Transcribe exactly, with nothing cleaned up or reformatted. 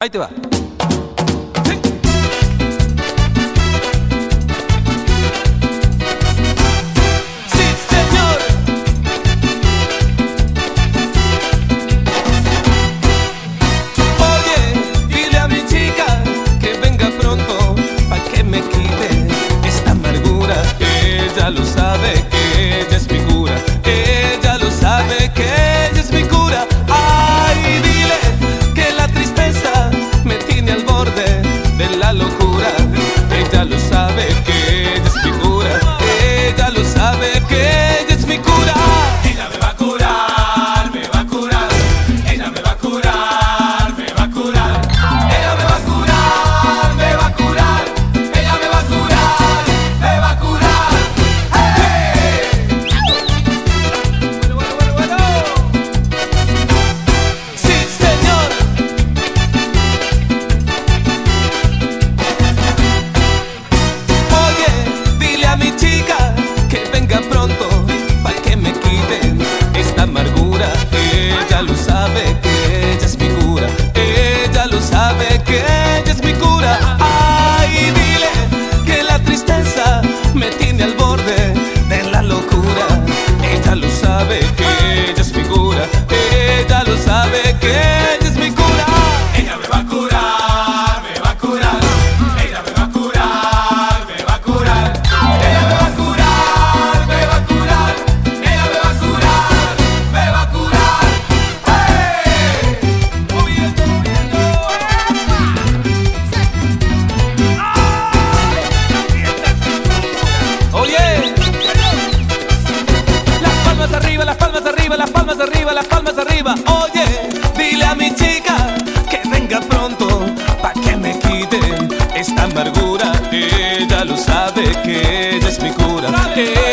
Ahí te va. Ella lo sabe que ella es mi cura, ella lo sabe que ella es mi cura. Ay, dile que la tristeza me tiene al borde de la locura. Ella lo sabe que ella es mi cura, ella lo sabe que ella es mi cura. Ella me va a curar, me va a curar, ella me va a curar, me va a curar, ella me va a curar, me va a curar, ella me va a curar, me va a curar. Ella lo sabe que ella es mi cura, ella lo sabe que ella es mi cura. Ay, dile que la tristeza me tiene al borde de la locura. Ella lo sabe que ella es mi cura, ella lo sabe que ella es mi cura. Ella me va a curar, me va a curar, ella me va a curar, me va a curar, ella me va a curar, me va a curar, ella me va a curar, me va a curar. Arriba, las palmas arriba, las palmas arriba, las palmas arriba. Oye, dile a mi chica que venga pronto pa' que me quite esta amargura. Ella lo sabe que ella es mi cura.